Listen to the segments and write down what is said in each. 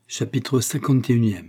Chapitre 51.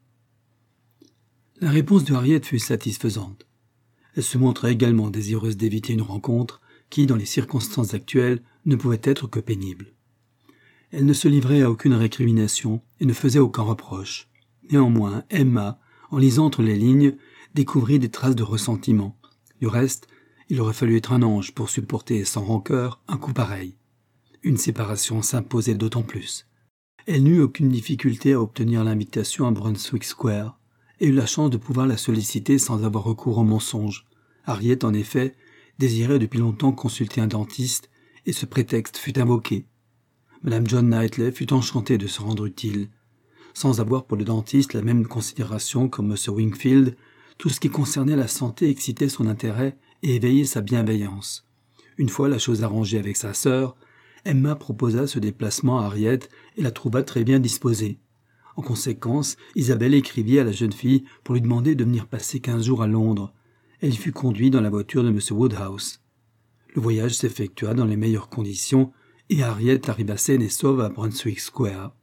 La réponse de Harriet fut satisfaisante. Elle se montrait également désireuse d'éviter une rencontre qui, dans les circonstances actuelles, ne pouvait être que pénible. Elle ne se livrait à aucune récrimination et ne faisait aucun reproche. Néanmoins, Emma, en lisant entre les lignes, découvrit des traces de ressentiment. Du reste, il aurait fallu être un ange pour supporter sans rancœur un coup pareil. Une séparation s'imposait d'autant plus. Elle n'eut aucune difficulté à obtenir l'invitation à Brunswick Square et eut la chance de pouvoir la solliciter sans avoir recours au mensonge. Harriet, en effet, désirait depuis longtemps consulter un dentiste et ce prétexte fut invoqué. Madame John Knightley fut enchantée de se rendre utile. Sans avoir pour le dentiste la même considération que M. Wingfield, tout ce qui concernait la santé excitait son intérêt et éveillait sa bienveillance. Une fois la chose arrangée avec sa sœur, Emma proposa ce déplacement à Harriet et la trouva très bien disposée. En conséquence, Isabelle écrivit à la jeune fille pour lui demander de venir passer 15 jours à Londres. Elle y fut conduite dans la voiture de M. Woodhouse. Le voyage s'effectua dans les meilleures conditions et Harriet arriva saine et sauve à Brunswick Square.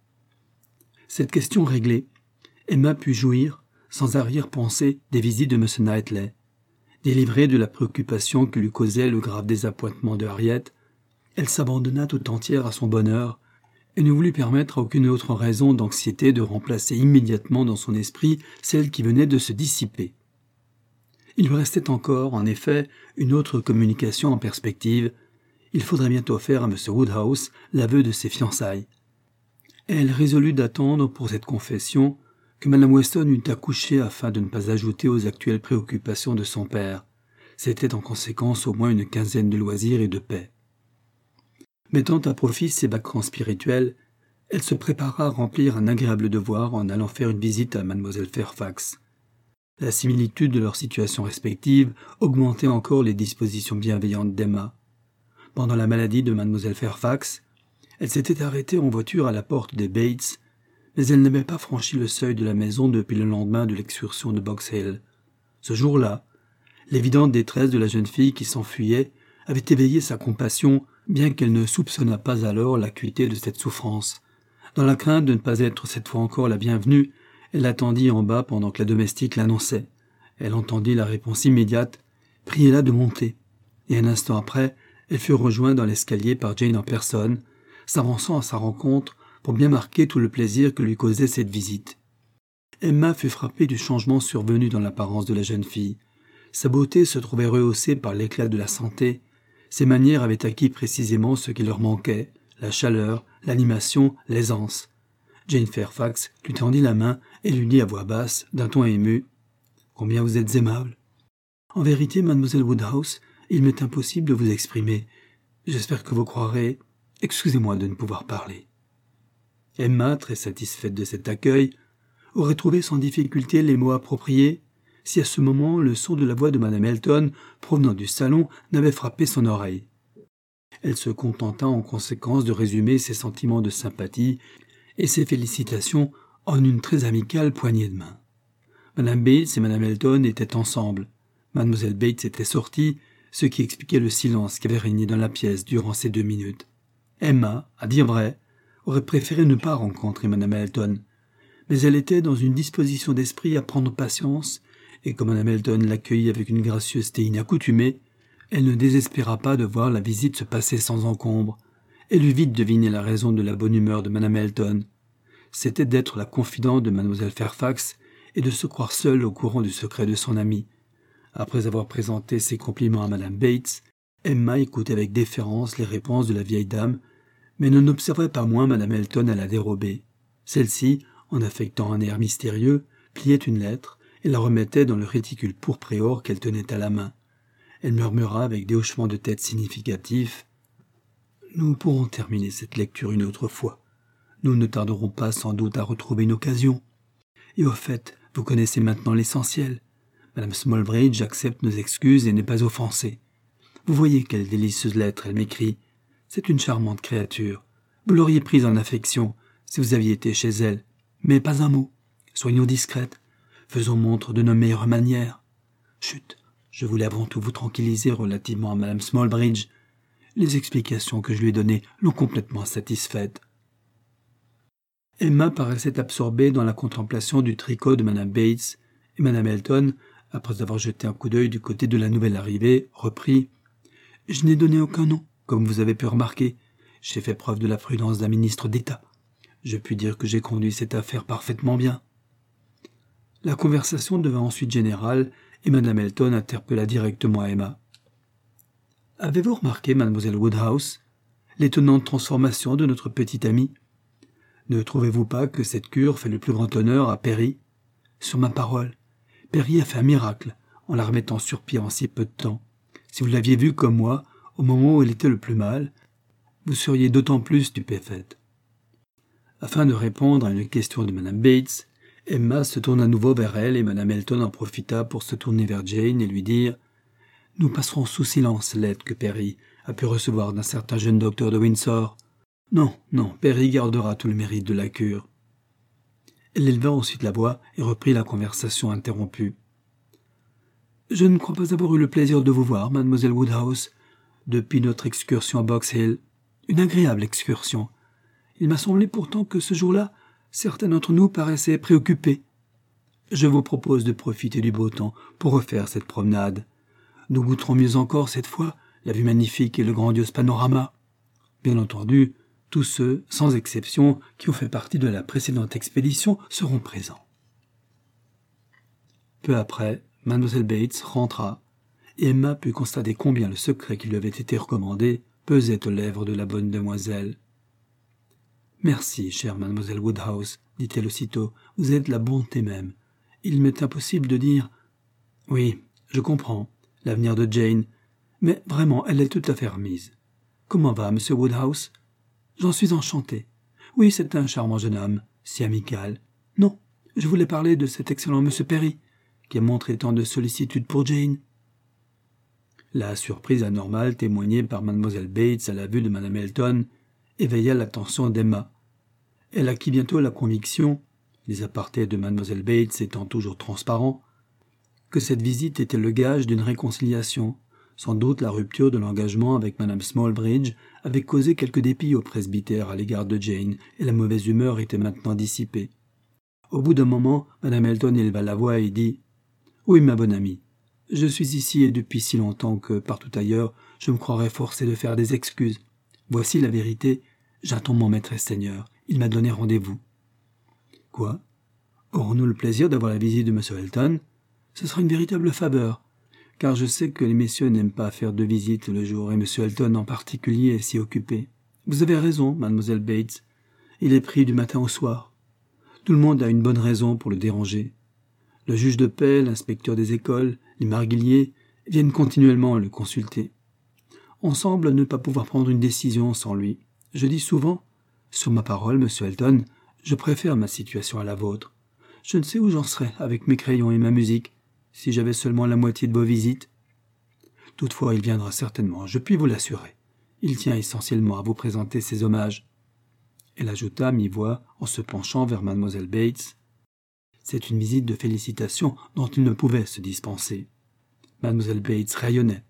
Cette question réglée, Emma put jouir, sans arrière-pensée, des visites de M. Knightley. Délivrée de la préoccupation que lui causait le grave désappointement de Harriet, elle s'abandonna tout entière à son bonheur et ne voulut permettre à aucune autre raison d'anxiété de remplacer immédiatement dans son esprit celle qui venait de se dissiper. Il lui restait encore, en effet, une autre communication en perspective. Il faudrait bientôt faire à M. Woodhouse l'aveu de ses fiançailles. Elle résolut d'attendre pour cette confession que Mme Weston eût accouché afin de ne pas ajouter aux actuelles préoccupations de son père. C'était en conséquence au moins une quinzaine de loisirs et de paix. Mettant à profit ses vacances spirituelles, elle se prépara à remplir un agréable devoir en allant faire une visite à Mlle Fairfax. La similitude de leurs situations respectives augmentait encore les dispositions bienveillantes d'Emma. Pendant la maladie de Mlle Fairfax, elle s'était arrêtée en voiture à la porte des Bates, mais elle n'avait pas franchi le seuil de la maison depuis le lendemain de l'excursion de Box Hill. Ce jour-là, l'évidente détresse de la jeune fille qui s'enfuyait avait éveillé sa compassion, bien qu'elle ne soupçonnât pas alors l'acuité de cette souffrance. Dans la crainte de ne pas être cette fois encore la bienvenue, elle attendit en bas pendant que la domestique l'annonçait. Elle entendit la réponse immédiate « Priez-la de monter ». Et un instant après, elle fut rejointe dans l'escalier par Jane en personne, s'avançant à sa rencontre pour bien marquer tout le plaisir que lui causait cette visite. Emma fut frappée du changement survenu dans l'apparence de la jeune fille. Sa beauté se trouvait rehaussée par l'éclat de la santé. Ses manières avaient acquis précisément ce qui leur manquait, la chaleur, l'animation, l'aisance. Jane Fairfax lui tendit la main et lui dit à voix basse, d'un ton ému, « Combien vous êtes aimable. En vérité, mademoiselle Woodhouse, il m'est impossible de vous exprimer. J'espère que vous croirez. Excusez-moi de ne pouvoir parler. » Emma, très satisfaite de cet accueil, aurait trouvé sans difficulté les mots appropriés si à ce moment le son de la voix de Madame Elton, provenant du salon, n'avait frappé son oreille. Elle se contenta en conséquence de résumer ses sentiments de sympathie et ses félicitations en une très amicale poignée de main. Madame Bates et Madame Elton étaient ensemble. Mademoiselle Bates était sortie, ce qui expliquait le silence qui avait régné dans la pièce durant ces 2 minutes. Emma, à dire vrai, aurait préféré ne pas rencontrer Madame Elton, mais elle était dans une disposition d'esprit à prendre patience, et comme Madame Elton l'accueillit avec une gracieuseté inaccoutumée, elle ne désespéra pas de voir la visite se passer sans encombre. Elle eut vite deviné la raison de la bonne humeur de Madame Elton. C'était d'être la confidente de Mlle Fairfax et de se croire seule au courant du secret de son amie. Après avoir présenté ses compliments à Madame Bates, Emma écoutait avec déférence les réponses de la vieille dame, mais n'en observait pas moins Madame Elton à la dérobée. Celle-ci, en affectant un air mystérieux, pliait une lettre et la remettait dans le réticule pourpre et or qu'elle tenait à la main. Elle murmura avec des hochements de tête significatifs « Nous pourrons terminer cette lecture une autre fois. Nous ne tarderons pas sans doute à retrouver une occasion. Et au fait, vous connaissez maintenant l'essentiel. Madame Smallbridge accepte nos excuses et n'est pas offensée. Vous voyez quelle délicieuse lettre elle m'écrit. C'est une charmante créature. Vous l'auriez prise en affection si vous aviez été chez elle. Mais pas un mot. Soyons discrètes. Faisons montre de nos meilleures manières. Chut, je voulais avant tout vous tranquilliser relativement à Madame Smallbridge. Les explications que je lui ai données l'ont complètement satisfaite. Emma paraissait absorbée dans la contemplation du tricot de Madame Bates, et Madame Elton, après avoir jeté un coup d'œil du côté de la nouvelle arrivée, reprit « Je n'ai donné aucun nom, comme vous avez pu remarquer. J'ai fait preuve de la prudence d'un ministre d'État. Je puis dire que j'ai conduit cette affaire parfaitement bien. » La conversation devint ensuite générale, et Madame Elton interpella directement Emma. « Avez-vous remarqué, mademoiselle Woodhouse, l'étonnante transformation de notre petite amie ? Ne trouvez-vous pas que cette cure fait le plus grand honneur à Perry ? Sur ma parole, Perry a fait un miracle en la remettant sur pied en si peu de temps. Si vous l'aviez vue comme moi, au moment où elle était le plus mal, vous seriez d'autant plus stupéfaite. » Afin de répondre à une question de Madame Bates, Emma se tourna à nouveau vers elle et Madame Elton en profita pour se tourner vers Jane et lui dire « Nous passerons sous silence l'aide que Perry a pu recevoir d'un certain jeune docteur de Windsor. Non, Perry gardera tout le mérite de la cure. » Elle éleva ensuite la voix et reprit la conversation interrompue. « Je ne crois pas avoir eu le plaisir de vous voir, mademoiselle Woodhouse, depuis notre excursion à Box Hill. Une agréable excursion. Il m'a semblé pourtant que ce jour-là, certains d'entre nous paraissaient préoccupés. Je vous propose de profiter du beau temps pour refaire cette promenade. Nous goûterons mieux encore cette fois la vue magnifique et le grandiose panorama. Bien entendu, tous ceux, sans exception, qui ont fait partie de la précédente expédition seront présents. » Peu après, Mademoiselle Bates rentra, et Emma put constater combien le secret qui lui avait été recommandé pesait aux lèvres de la bonne demoiselle. « Merci, chère mademoiselle Woodhouse, dit-elle aussitôt, vous êtes la bonté même. Il m'est impossible de dire... Oui, je comprends, l'avenir de Jane, mais vraiment, elle est tout à fait remise. Comment va, monsieur Woodhouse ? J'en suis enchanté. Oui, c'est un charmant jeune homme, si amical. Non, je voulais parler de cet excellent monsieur Perry, qui a montré tant de sollicitude pour Jane. » La surprise anormale témoignée par mademoiselle Bates à la vue de madame Elton éveilla l'attention d'Emma. Elle acquit bientôt la conviction, les apartés de mademoiselle Bates étant toujours transparents, que cette visite était le gage d'une réconciliation. Sans doute la rupture de l'engagement avec madame Smallbridge avait causé quelque dépit au presbytère à l'égard de Jane, et la mauvaise humeur était maintenant dissipée. Au bout d'un moment, madame Elton éleva la voix et dit « Oui, ma bonne amie, je suis ici et depuis si longtemps que, partout ailleurs, je me croirais forcé de faire des excuses. Voici la vérité, j'attends mon maître et seigneur, il m'a donné rendez-vous. »« Quoi ? Aurons-nous le plaisir d'avoir la visite de M. Elton ? Ce sera une véritable faveur, car je sais que les messieurs n'aiment pas faire de visites le jour, et M. Elton en particulier est si occupé. Vous avez raison, mademoiselle Bates, il est pris du matin au soir. Tout le monde a une bonne raison pour le déranger. Le juge de paix, l'inspecteur des écoles, les marguilliers viennent continuellement le consulter. On semble ne pas pouvoir prendre une décision sans lui. Je dis souvent, sur ma parole, monsieur Elton, je préfère ma situation à la vôtre. Je ne sais où j'en serais avec mes crayons et ma musique, si j'avais seulement la moitié de vos visites. Toutefois, il viendra certainement, je puis vous l'assurer. Il tient essentiellement à vous présenter ses hommages. » Elle ajouta à mi-voix, en se penchant vers mademoiselle Bates. « C'est une visite de félicitations dont il ne pouvait se dispenser. » Mademoiselle Bates rayonnait.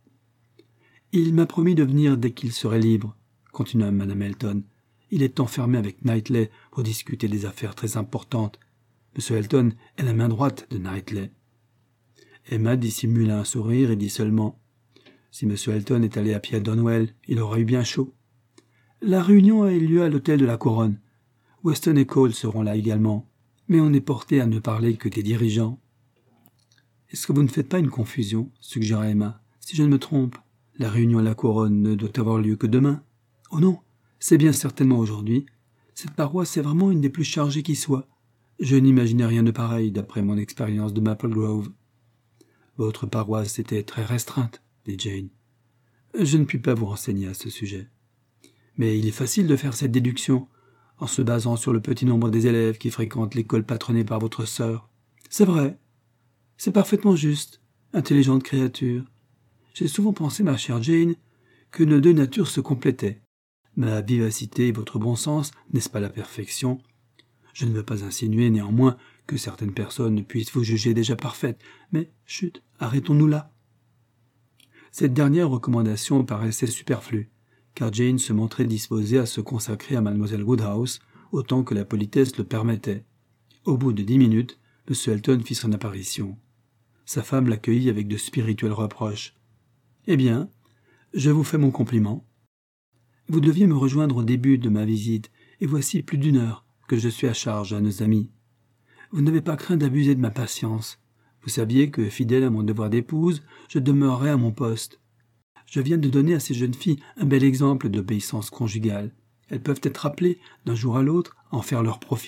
« Il m'a promis de venir dès qu'il serait libre, » continua madame Elton. « Il est enfermé avec Knightley pour discuter des affaires très importantes. M. Elton est la main droite de Knightley. » Emma dissimula un sourire et dit seulement « Si M. Elton est allé à pied à Donwell, il aura eu bien chaud. » La réunion a eu lieu à l'hôtel de la Couronne. Weston et Cole seront là également, mais on est porté à ne parler que des dirigeants. « Est-ce que vous ne faites pas une confusion ?» suggéra Emma. « Si je ne me trompe, la réunion à la Couronne ne doit avoir lieu que demain. »« Oh non, c'est bien certainement aujourd'hui. Cette paroisse est vraiment une des plus chargées qui soit. Je n'imaginais rien de pareil d'après mon expérience de Maple Grove. »« Votre paroisse était très restreinte, » dit Jane. « Je ne puis pas vous renseigner à ce sujet. Mais il est facile de faire cette déduction, en se basant sur le petit nombre des élèves qui fréquentent l'école patronnée par votre sœur. C'est vrai. C'est parfaitement juste, intelligente créature. J'ai souvent pensé, ma chère Jane, que nos deux natures se complétaient. Ma vivacité et votre bon sens, n'est-ce pas la perfection ? Je ne veux pas insinuer néanmoins que certaines personnes puissent vous juger déjà parfaite, mais chut, arrêtons-nous là. » Cette dernière recommandation paraissait superflue, car Jane se montrait disposée à se consacrer à mademoiselle Woodhouse, autant que la politesse le permettait. Au bout de 10 minutes, M. Elton fit son apparition. Sa femme l'accueillit avec de spirituels reproches. « Eh bien, je vous fais mon compliment. Vous deviez me rejoindre au début de ma visite, et voici plus d'1 heure que je suis à charge à nos amis. Vous n'avez pas craint d'abuser de ma patience. Vous saviez que, fidèle à mon devoir d'épouse, je demeurerais à mon poste. Je viens de donner à ces jeunes filles un bel exemple d'obéissance conjugale. Elles peuvent être appelées, d'un jour à l'autre, à en faire leur profit. »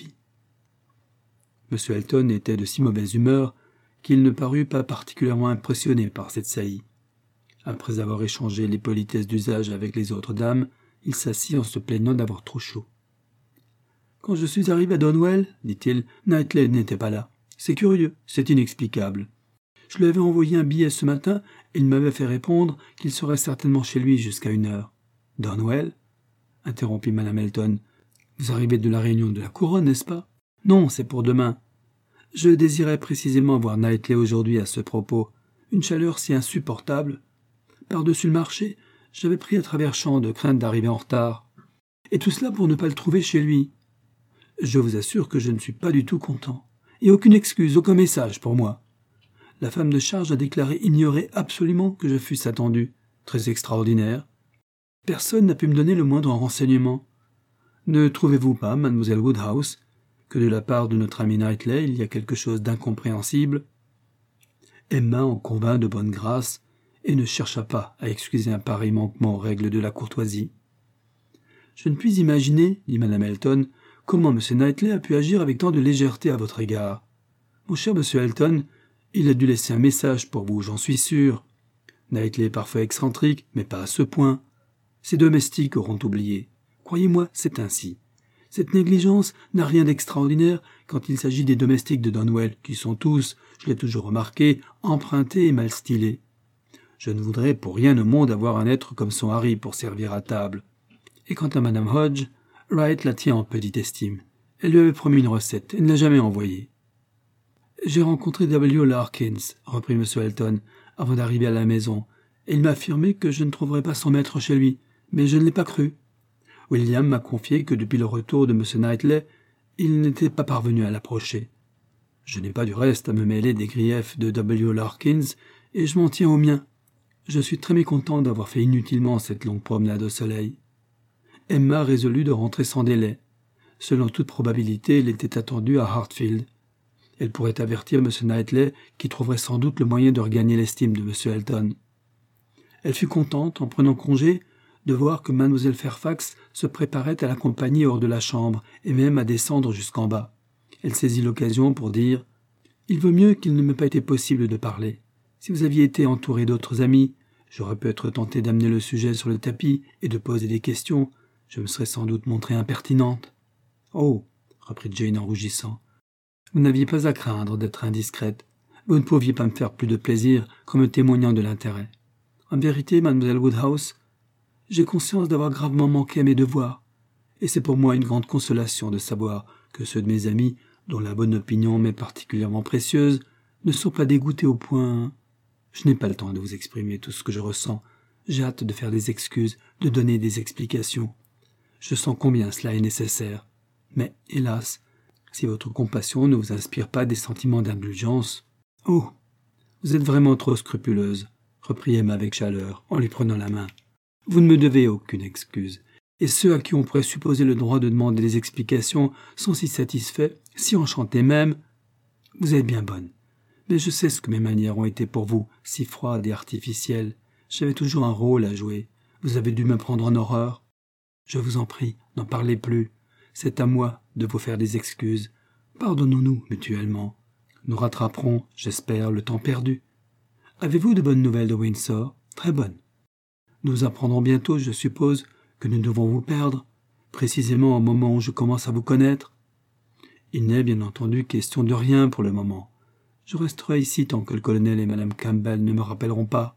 M. Elton était de si mauvaise humeur qu'il ne parut pas particulièrement impressionné par cette saillie. Après avoir échangé les politesses d'usage avec les autres dames, il s'assit en se plaignant d'avoir trop chaud. « Quand je suis arrivé à Donwell, dit-il, Knightley n'était pas là. C'est curieux, c'est inexplicable. Je lui avais envoyé un billet ce matin et il m'avait fait répondre qu'il serait certainement chez lui jusqu'à 1 heure. « Donwell ?» interrompit Mme Elton. « Vous arrivez de la réunion de la couronne, n'est-ce pas ? » ?»« Non, c'est pour demain. Je désirais précisément voir Knightley aujourd'hui à ce propos. Une chaleur si insupportable. Par-dessus le marché, j'avais pris à travers champs de crainte d'arriver en retard. Et tout cela pour ne pas le trouver chez lui. Je vous assure que je ne suis pas du tout content. Et aucune excuse, aucun message pour moi. La femme de charge a déclaré ignorer absolument que je fusse attendu. Très extraordinaire. Personne n'a pu me donner le moindre renseignement. Ne trouvez-vous pas, mademoiselle Woodhouse, que de la part de notre ami Knightley, il y a quelque chose d'incompréhensible ? Emma en convint de bonne grâce et ne chercha pas à excuser un pareil manquement aux règles de la courtoisie. « Je ne puis imaginer, dit Mme Elton, comment M. Knightley a pu agir avec tant de légèreté à votre égard. Mon cher M. Elton, il a dû laisser un message pour vous, j'en suis sûr. Knightley est parfois excentrique, mais pas à ce point. Ses domestiques auront oublié. Croyez-moi, c'est ainsi. Cette négligence n'a rien d'extraordinaire quand il s'agit des domestiques de Donwell, qui sont tous, je l'ai toujours remarqué, empruntés et mal stylés. Je ne voudrais pour rien au monde avoir un être comme son Harry pour servir à table. Et quant à Madame Hodge, Wright la tient en petite estime. Elle lui avait promis une recette et ne l'a jamais envoyée. « J'ai rencontré W. Larkins, reprit M. Elton, avant d'arriver à la maison, et il m'a affirmé que je ne trouverais pas son maître chez lui, mais je ne l'ai pas cru. William m'a confié que depuis le retour de M. Knightley, il n'était pas parvenu à l'approcher. Je n'ai pas du reste à me mêler des griefs de W. Larkins, et je m'en tiens aux miens. Je suis très mécontent d'avoir fait inutilement cette longue promenade au soleil. » Emma résolut de rentrer sans délai. Selon toute probabilité, elle était attendue à Hartfield. Elle pourrait avertir M. Knightley, qui trouverait sans doute le moyen de regagner l'estime de M. Elton. Elle fut contente, en prenant congé, de voir que Mlle Fairfax se préparait à l'accompagner hors de la chambre et même à descendre jusqu'en bas. Elle saisit l'occasion pour dire « Il vaut mieux qu'il ne m'ait pas été possible de parler. Si vous aviez été entouré d'autres amis, j'aurais pu être tenté d'amener le sujet sur le tapis et de poser des questions. Je me serais sans doute montrée impertinente. »« Oh !» reprit Jane en rougissant. « Vous n'aviez pas à craindre d'être indiscrète. Vous ne pouviez pas me faire plus de plaisir qu'en me témoignant de l'intérêt. En vérité, mademoiselle Woodhouse, j'ai conscience d'avoir gravement manqué à mes devoirs, et c'est pour moi une grande consolation de savoir que ceux de mes amis, dont la bonne opinion m'est particulièrement précieuse, ne sont pas dégoûtés au point... Je n'ai pas le temps de vous exprimer tout ce que je ressens. J'ai hâte de faire des excuses, de donner des explications. Je sens combien cela est nécessaire. Mais, hélas, si votre compassion ne vous inspire pas des sentiments d'indulgence... « Oh, vous êtes vraiment trop scrupuleuse, » reprit Emma avec chaleur, en lui prenant la main. « Vous ne me devez aucune excuse, et ceux à qui on pourrait supposer le droit de demander des explications sont si satisfaits, si enchantés même. Vous êtes bien bonne, mais je sais ce que mes manières ont été pour vous, si froides et artificielles. J'avais toujours un rôle à jouer. Vous avez dû me prendre en horreur. Je vous en prie, n'en parlez plus. C'est à moi de vous faire des excuses. Pardonnons-nous mutuellement. Nous rattraperons, j'espère, le temps perdu. Avez-vous de bonnes nouvelles de Windsor ? Très bonnes. Nous apprendrons bientôt, je suppose, que nous devons vous perdre, précisément au moment où je commence à vous connaître. Il n'est bien entendu question de rien pour le moment. Je resterai ici tant que le colonel et Mme Campbell ne me rappelleront pas.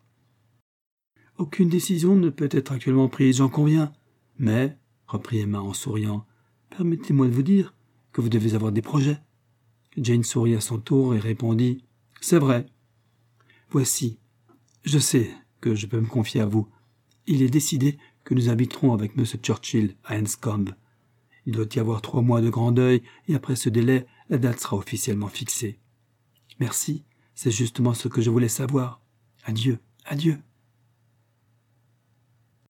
Aucune décision ne peut être actuellement prise, j'en conviens. Mais, reprit Emma en souriant, permettez-moi de vous dire que vous devez avoir des projets. Jane sourit à son tour et répondit « C'est vrai. Voici, je sais que je peux me confier à vous. Il est décidé que nous habiterons avec M. Churchill à Enscombe. Il doit y avoir 3 mois de grand deuil, et après ce délai, la date sera officiellement fixée. Merci, c'est justement ce que je voulais savoir. Adieu, adieu.